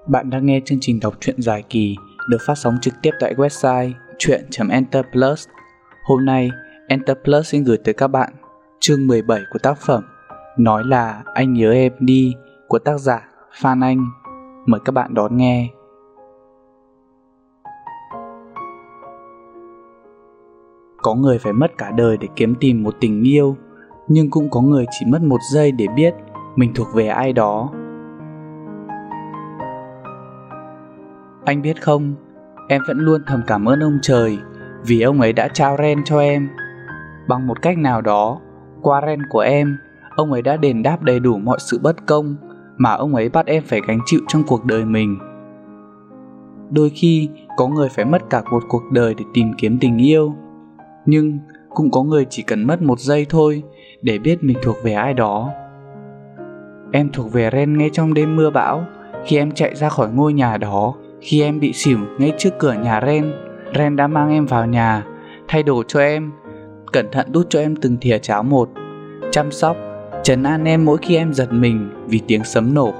Bạn đang nghe chương trình đọc truyện dài kỳ được phát sóng trực tiếp tại website truyện.enterplus. Hôm nay, Enterplus xin gửi tới các bạn chương 17 của tác phẩm Nói là anh nhớ em đi của tác giả Phan Anh. Mời các bạn đón nghe. Có người phải mất cả đời để kiếm tìm một tình yêu, nhưng cũng có người chỉ mất một giây để biết mình thuộc về ai đó. Anh biết không, em vẫn luôn thầm cảm ơn ông trời vì ông ấy đã trao Ren cho em. Bằng một cách nào đó, qua Ren của em, ông ấy đã đền đáp đầy đủ mọi sự bất công mà ông ấy bắt em phải gánh chịu trong cuộc đời mình. Đôi khi, có người phải mất cả một cuộc đời để tìm kiếm tình yêu, nhưng cũng có người chỉ cần mất một giây thôi để biết mình thuộc về ai đó. Em thuộc về Ren ngay trong đêm mưa bão, khi em chạy ra khỏi ngôi nhà đó. Khi em bị xỉu ngay trước cửa nhà Ren, Ren đã mang em vào nhà, thay đồ cho em, cẩn thận đút cho em từng thìa cháo một, chăm sóc, trấn an em mỗi khi em giật mình vì tiếng sấm nổ.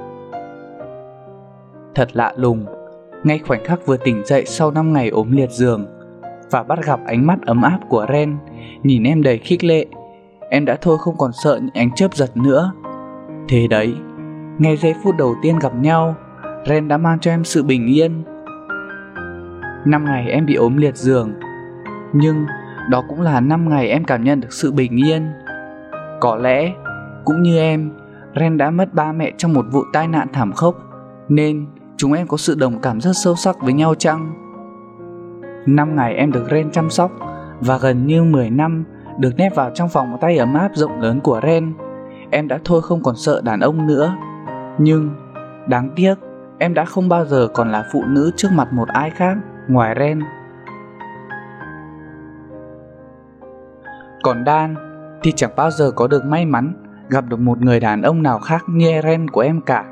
Thật lạ lùng, ngay khoảnh khắc vừa tỉnh dậy sau 5 ngày ốm liệt giường và bắt gặp ánh mắt ấm áp của Ren, nhìn em đầy khích lệ, em đã thôi không còn sợ những ánh chớp giật nữa. Thế đấy, ngay giây phút đầu tiên gặp nhau, Ren đã mang cho em sự bình yên. 5 ngày em bị ốm liệt giường, nhưng đó cũng là 5 ngày em cảm nhận được sự bình yên. Có lẽ, cũng như em, Ren đã mất ba mẹ trong một vụ tai nạn thảm khốc, nên chúng em có sự đồng cảm rất sâu sắc với nhau chăng? 5 ngày em được Ren chăm sóc, và gần như 10 năm được nép vào trong vòng tay ấm áp rộng lớn của Ren, em đã thôi không còn sợ đàn ông nữa. Nhưng, đáng tiếc, em đã không bao giờ còn là phụ nữ trước mặt một ai khác ngoài Ren. Còn Dan thì chẳng bao giờ có được may mắn gặp được một người đàn ông nào khác như Ren của em cả.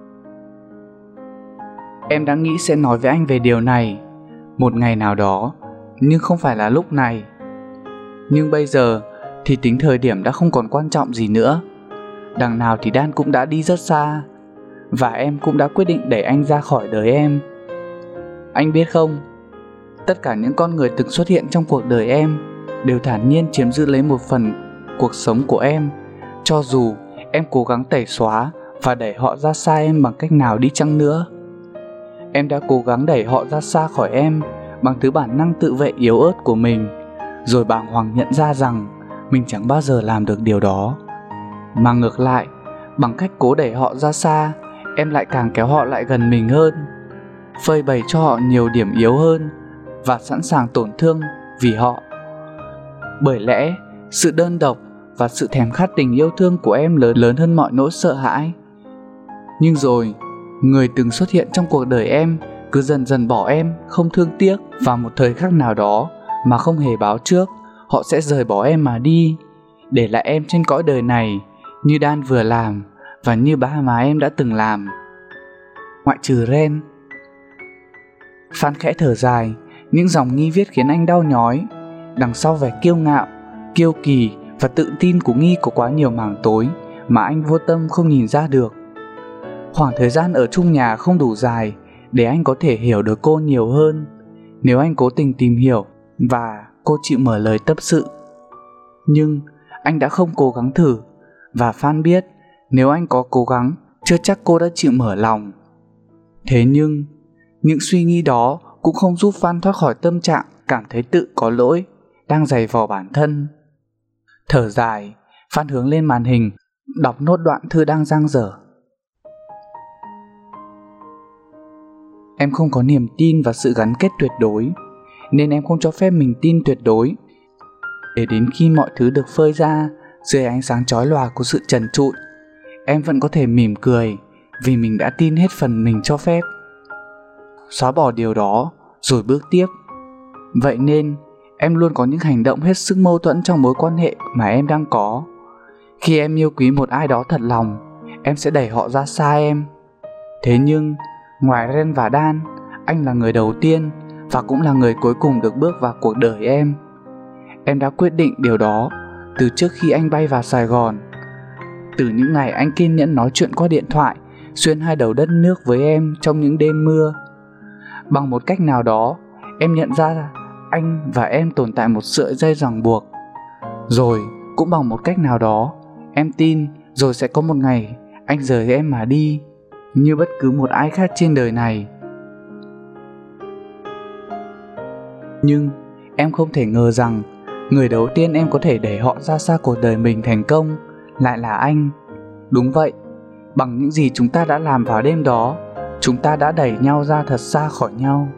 Em đã nghĩ sẽ nói với anh về điều này một ngày nào đó, nhưng không phải là lúc này. Nhưng bây giờ thì tính thời điểm đã không còn quan trọng gì nữa. Đằng nào thì Dan cũng đã đi rất xa, và em cũng đã quyết định đẩy anh ra khỏi đời em. Anh biết không, tất cả những con người từng xuất hiện trong cuộc đời em đều thản nhiên chiếm giữ lấy một phần cuộc sống của em, cho dù em cố gắng tẩy xóa và đẩy họ ra xa em bằng cách nào đi chăng nữa. Em đã cố gắng đẩy họ ra xa khỏi em bằng thứ bản năng tự vệ yếu ớt của mình, rồi bàng hoàng nhận ra rằng mình chẳng bao giờ làm được điều đó. Mà ngược lại, bằng cách cố đẩy họ ra xa, em lại càng kéo họ lại gần mình hơn, phơi bày cho họ nhiều điểm yếu hơn và sẵn sàng tổn thương vì họ. Bởi lẽ, sự đơn độc và sự thèm khát tình yêu thương của em lớn hơn mọi nỗi sợ hãi. Nhưng rồi, người từng xuất hiện trong cuộc đời em cứ dần dần bỏ em không thương tiếc. Vào một thời khắc nào đó mà không hề báo trước, họ sẽ rời bỏ em mà đi, để lại em trên cõi đời này như Dan vừa làm và như ba má em đã từng làm. Ngoại trừ Ren. Phan khẽ thở dài, những dòng Nghi viết khiến anh đau nhói. Đằng sau vẻ kiêu ngạo, kiêu kỳ và tự tin của Nghi có quá nhiều mảng tối mà anh vô tâm không nhìn ra được. Khoảng thời gian ở chung nhà không đủ dài để anh có thể hiểu được cô nhiều hơn. Nếu anh cố tình tìm hiểu và cô chịu mở lời tâm sự. Nhưng anh đã không cố gắng thử, và Phan biết nếu anh có cố gắng, chưa chắc cô đã chịu mở lòng. Thế nhưng, những suy nghĩ đó cũng không giúp Phan thoát khỏi tâm trạng cảm thấy tự có lỗi, đang giày vò bản thân. Thở dài, Phan hướng lên màn hình, đọc nốt đoạn thư đang dang dở. Em không có niềm tin vào sự gắn kết tuyệt đối, nên em không cho phép mình tin tuyệt đối. Để đến khi mọi thứ được phơi ra dưới ánh sáng chói lòa của sự trần trụi, em vẫn có thể mỉm cười vì mình đã tin hết phần mình cho phép. Xóa bỏ điều đó rồi bước tiếp. Vậy nên em luôn có những hành động hết sức mâu thuẫn trong mối quan hệ mà em đang có. Khi em yêu quý một ai đó thật lòng, em sẽ đẩy họ ra xa em. Thế nhưng ngoài Ren và Dan, anh là người đầu tiên và cũng là người cuối cùng được bước vào cuộc đời em. Em đã quyết định điều đó từ trước khi anh bay vào Sài Gòn. Từ những ngày anh kiên nhẫn nói chuyện qua điện thoại xuyên hai đầu đất nước với em trong những đêm mưa. Bằng một cách nào đó, em nhận ra anh và em tồn tại một sợi dây ràng buộc. Rồi cũng bằng một cách nào đó, em tin rồi sẽ có một ngày anh rời em mà đi, như bất cứ một ai khác trên đời này. Nhưng em không thể ngờ rằng người đầu tiên em có thể đẩy họ ra xa cuộc đời mình thành công lại là anh. Đúng vậy, bằng những gì chúng ta đã làm vào đêm đó, chúng ta đã đẩy nhau ra thật xa khỏi nhau.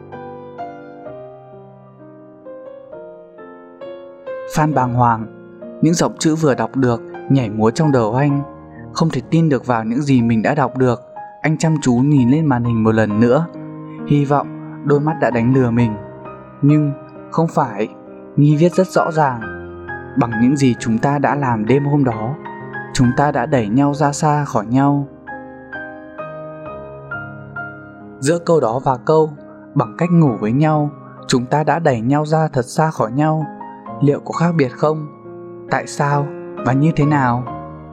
Phan bàng hoàng, những dòng chữ vừa đọc được nhảy múa trong đầu anh. Không thể tin được vào những gì mình đã đọc được, anh chăm chú nhìn lên màn hình một lần nữa, hy vọng đôi mắt đã đánh lừa mình. Nhưng không phải, Nhi viết rất rõ ràng. Bằng những gì chúng ta đã làm đêm hôm đó, chúng ta đã đẩy nhau ra xa khỏi nhau. Giữa câu đó và câu bằng cách ngủ với nhau, chúng ta đã đẩy nhau ra thật xa khỏi nhau, liệu có khác biệt không? Tại sao và như thế nào?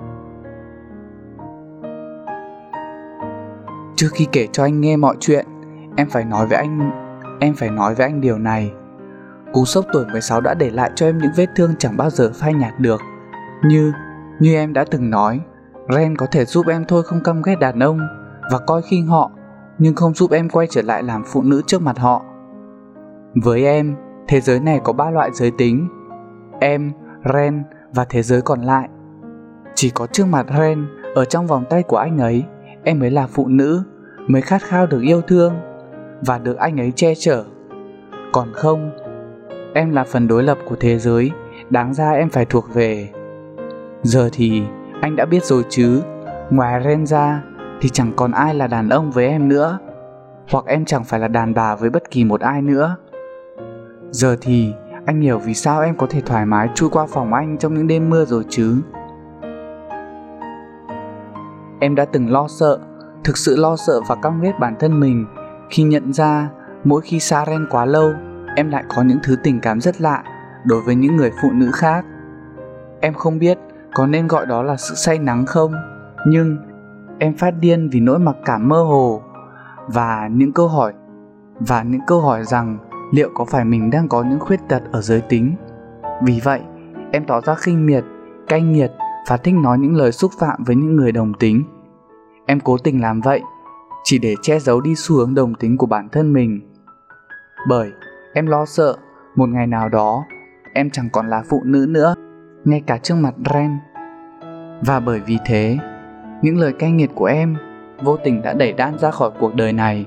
Trước khi kể cho anh nghe mọi chuyện, em phải nói với anh điều này. Cú sốc tuổi 16 đã để lại cho em những vết thương chẳng bao giờ phai nhạt được. Như em đã từng nói, Ren có thể giúp em thôi không căm ghét đàn ông và coi khinh họ, nhưng không giúp em quay trở lại làm phụ nữ trước mặt họ. Với em, thế giới này có 3 loại giới tính: em, Ren và thế giới còn lại. Chỉ có trước mặt Ren, ở trong vòng tay của anh ấy, em mới là phụ nữ, mới khát khao được yêu thương và được anh ấy che chở. Còn không, em là phần đối lập của thế giới, đáng ra em phải thuộc về. Giờ thì anh đã biết rồi chứ, ngoài Ren ra thì chẳng còn ai là đàn ông với em nữa, hoặc em chẳng phải là đàn bà với bất kỳ một ai nữa. Giờ thì anh hiểu vì sao em có thể thoải mái chui qua phòng anh trong những đêm mưa rồi chứ. Em đã từng lo sợ, thực sự lo sợ và căm ghét bản thân mình khi nhận ra mỗi khi xa Ren quá lâu, em lại có những thứ tình cảm rất lạ đối với những người phụ nữ khác. Em không biết có nên gọi đó là sự say nắng không, nhưng em phát điên vì nỗi mặc cảm mơ hồ và những câu hỏi rằng liệu có phải mình đang có những khuyết tật ở giới tính. Vì vậy, em tỏ ra khinh miệt, cay nghiệt và thích nói những lời xúc phạm với những người đồng tính. Em cố tình làm vậy chỉ để che giấu đi xu hướng đồng tính của bản thân mình. Bởi em lo sợ một ngày nào đó em chẳng còn là phụ nữ nữa, ngay cả trước mặt Ren. Và bởi vì thế, những lời cay nghiệt của em vô tình đã đẩy Dan ra khỏi cuộc đời này.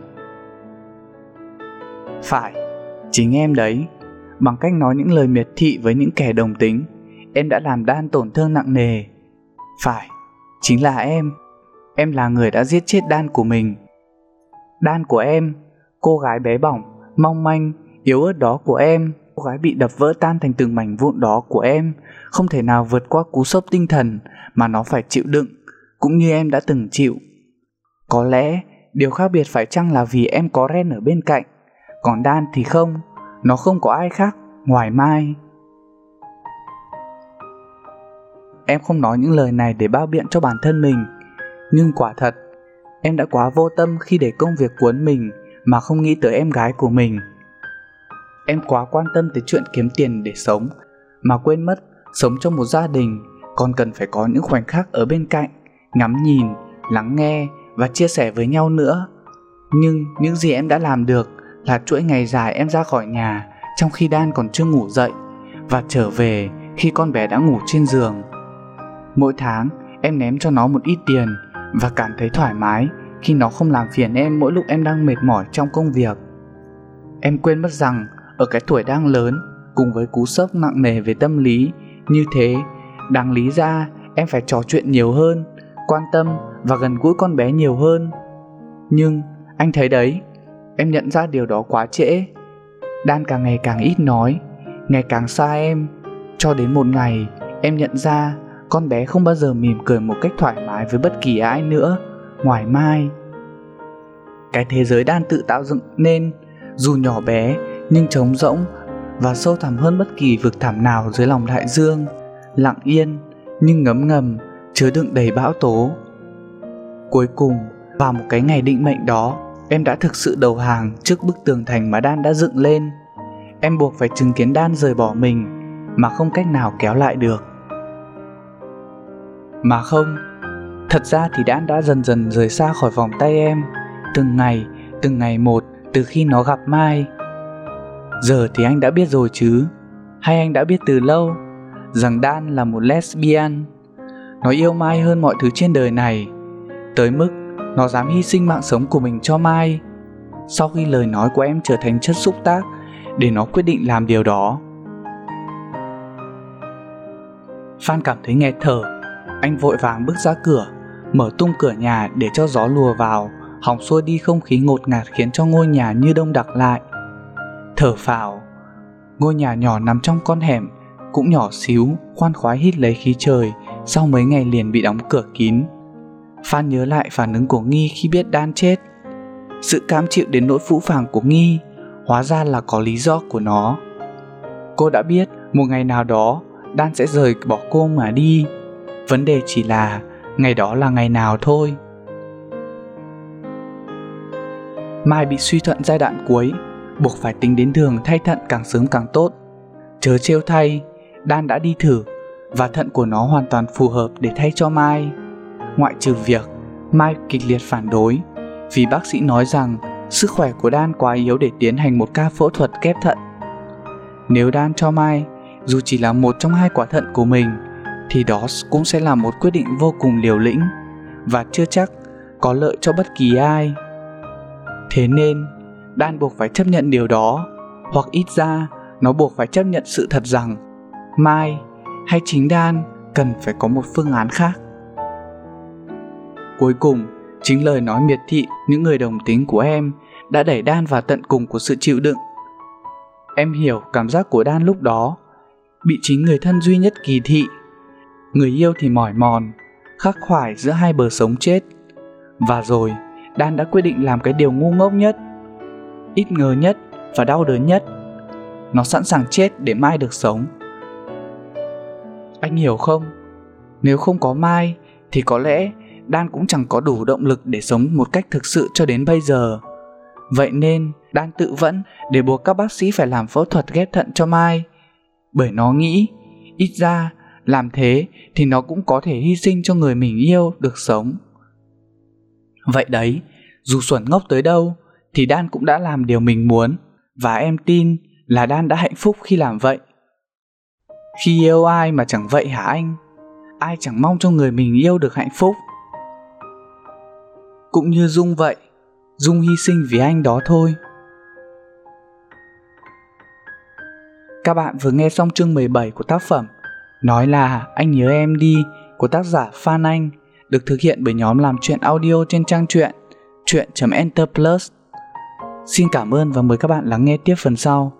Phải, chính em đấy. Bằng cách nói những lời miệt thị với những kẻ đồng tính, em đã làm Dan tổn thương nặng nề. Phải, chính là em. Em là người đã giết chết Dan của mình. Dan của em, cô gái bé bỏng, mong manh, yếu ớt đó của em, cô gái bị đập vỡ tan thành từng mảnh vụn đó của em, không thể nào vượt qua cú sốc tinh thần mà nó phải chịu đựng, cũng như em đã từng chịu. Có lẽ điều khác biệt phải chăng là vì em có Ren ở bên cạnh, còn Dan thì không, nó không có ai khác ngoài Mai. Em không nói những lời này để bao biện cho bản thân mình, nhưng quả thật, em đã quá vô tâm khi để công việc cuốn mình mà không nghĩ tới em gái của mình. Em quá quan tâm tới chuyện kiếm tiền để sống mà quên mất sống trong một gia đình còn cần phải có những khoảnh khắc ở bên cạnh, ngắm nhìn, lắng nghe và chia sẻ với nhau nữa. Nhưng những gì em đã làm được là chuỗi ngày dài em ra khỏi nhà trong khi Dan còn chưa ngủ dậy và trở về khi con bé đã ngủ trên giường. Mỗi tháng em ném cho nó một ít tiền và cảm thấy thoải mái khi nó không làm phiền em mỗi lúc em đang mệt mỏi trong công việc. Em quên mất rằng ở cái tuổi đang lớn, cùng với cú sốc nặng nề về tâm lý như thế, đáng lý ra em phải trò chuyện nhiều hơn, quan tâm và gần gũi con bé nhiều hơn. Nhưng anh thấy đấy, em nhận ra điều đó quá trễ. Dan càng ngày càng ít nói, ngày càng xa em, cho đến một ngày em nhận ra con bé không bao giờ mỉm cười một cách thoải mái với bất kỳ ai nữa ngoài Mai. Cái thế giới Dan tự tạo dựng nên, dù nhỏ bé nhưng trống rỗng và sâu thẳm hơn bất kỳ vực thẳm nào dưới lòng đại dương, lặng yên nhưng ngấm ngầm, chứa đựng đầy bão tố. Cuối cùng, Vào một cái ngày định mệnh đó, em đã thực sự đầu hàng trước bức tường thành mà Dan đã dựng lên. Em buộc phải chứng kiến Dan rời bỏ mình mà không cách nào kéo lại được. Mà không, thật ra thì Dan đã dần dần rời xa khỏi vòng tay em, từng ngày một từ khi nó gặp Mai. Giờ thì anh đã biết rồi chứ, hay anh đã biết từ lâu, rằng Dan là một lesbian. Nó yêu Mai hơn mọi thứ trên đời này, tới mức nó dám hy sinh mạng sống của mình cho Mai, sau khi lời nói của em trở thành chất xúc tác để nó quyết định làm điều đó. Phan cảm thấy nghẹt thở. Anh vội vàng bước ra cửa, mở tung cửa nhà để cho gió lùa vào, hòng xua đi không khí ngột ngạt khiến cho ngôi nhà như đông đặc lại. Thở phào. Ngôi nhà nhỏ nằm trong con hẻm, cũng nhỏ xíu, khoan khoái hít lấy khí trời sau mấy ngày liền bị đóng cửa kín. Phan nhớ lại phản ứng của Nghi khi biết Dan chết. Sự cam chịu đến nỗi phũ phàng của Nghi hóa ra là có lý do của nó. Cô đã biết một ngày nào đó Dan sẽ rời bỏ cô mà đi. Vấn đề chỉ là ngày đó là ngày nào thôi. Mai bị suy thận giai đoạn cuối, buộc phải tính đến đường thay thận càng sớm càng tốt. Chớ trêu thay, Dan đã đi thử và thận của nó hoàn toàn phù hợp để thay cho Mai. Ngoại trừ việc Mai kịch liệt phản đối vì bác sĩ nói rằng sức khỏe của Dan quá yếu để tiến hành một ca phẫu thuật ghép thận. Nếu Dan cho Mai dù chỉ là một trong 2 quả thận của mình thì đó cũng sẽ là một quyết định vô cùng liều lĩnh và chưa chắc có lợi cho bất kỳ ai. Thế nên Dan buộc phải chấp nhận điều đó, hoặc ít ra nó buộc phải chấp nhận sự thật rằng Mai hay chính Dan cần phải có một phương án khác. Cuối cùng, chính lời nói miệt thị những người đồng tính của em đã đẩy Dan vào tận cùng của sự chịu đựng. Em hiểu cảm giác của Dan lúc đó, bị chính người thân duy nhất kỳ thị. Người yêu thì mỏi mòn, khắc khoải giữa 2 bờ sống chết. Và rồi, Dan đã quyết định làm cái điều ngu ngốc nhất, ít ngờ nhất và đau đớn nhất. Nó sẵn sàng chết để Mai được sống. Anh hiểu không? Nếu không có Mai thì có lẽ Dan cũng chẳng có đủ động lực để sống một cách thực sự cho đến bây giờ. Vậy nên Dan tự vẫn để buộc các bác sĩ phải làm phẫu thuật ghép thận cho Mai, bởi nó nghĩ ít ra làm thế thì nó cũng có thể hy sinh cho người mình yêu được sống. Vậy đấy, dù xuẩn ngốc tới đâu thì Dan cũng đã làm điều mình muốn, và em tin là Dan đã hạnh phúc khi làm vậy. Khi yêu ai mà chẳng vậy hả anh? Ai chẳng mong cho người mình yêu được hạnh phúc. Cũng như Dung vậy, Dung hy sinh vì anh đó thôi. Các bạn vừa nghe xong chương 17 của tác phẩm Nói là Anh Nhớ Em Đi của tác giả Phan Anh, được thực hiện bởi nhóm làm truyện audio trên trang truyện truyện.enterplus. Xin cảm ơn và mời các bạn lắng nghe tiếp phần sau.